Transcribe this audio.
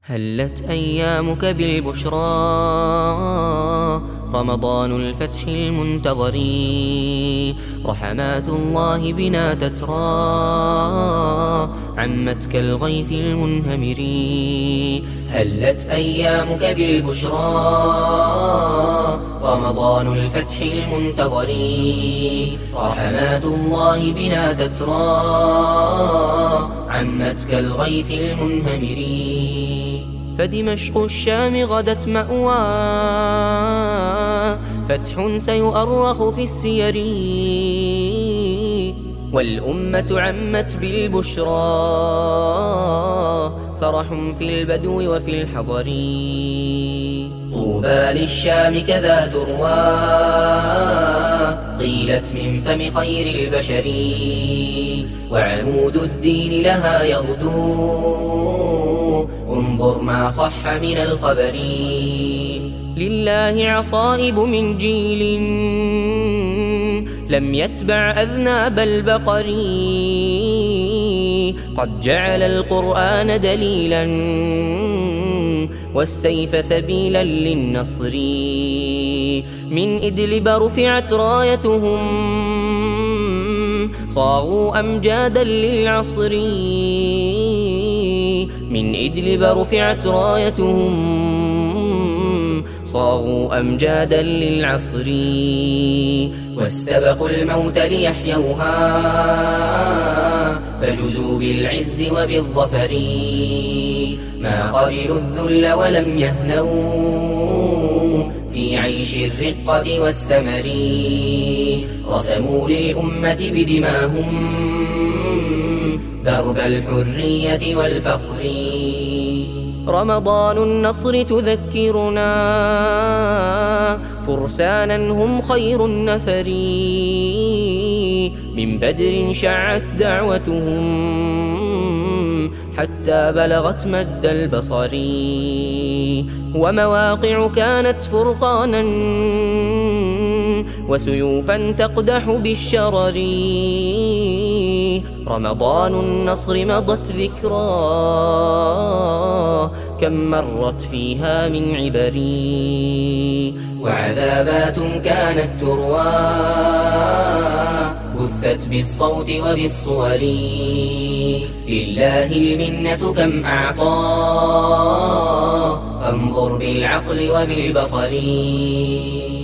هلت أيامك بالبشرى، رمضان الفتح المنتظر، رحمات الله بنا تترى، عمت كالغيث المنهمر. هلت أيامك بالبشرى، رمضان الفتح المنتظر، رحمات الله بنا تترى، عمت كالغيث المنهمر. فدمشق الشام غدت مأوى، فتح سيؤرخ في السير، والأمة عمت بالبشرى، فرح في البدو وفي الحضر. طوبى للشام كذا تروى، قيلت من فم خير البشر، وعمود الدين لها يغدو، انظر ما صح من الخبر. لله عصائب من جيل لم يتبع أذناب البقر، قد جعل القرآن دليلا والسيف سبيلا للنصر. من إدلب رفعت رايتهم، صاغوا أمجادا للعصر. من إدلب رفعت رايتهم، صاغوا أمجادا للعصر. واستبقوا الموت ليحيوها، فجزوا بالعز وبالظفر. ما قبلوا الذل ولم يهنوا في عيش الرقة والسمر. رسموا للأمة بدماهم درب الحرية والفخر. رمضان النصر تذكرنا فرسانا هم خير النفر، من بدر شعت دعوتهم حتى بلغت مد البصر. ومواقع كانت فرقانا وسيوفا تقدح بالشرر. رمضان النصر مضت ذكرى، كم مرت فيها من عبر. وعذابات كانت تروى، بثت بالصوت وبالصور. لله المنة كم أعطى، فانظر بالعقل وبالبصر.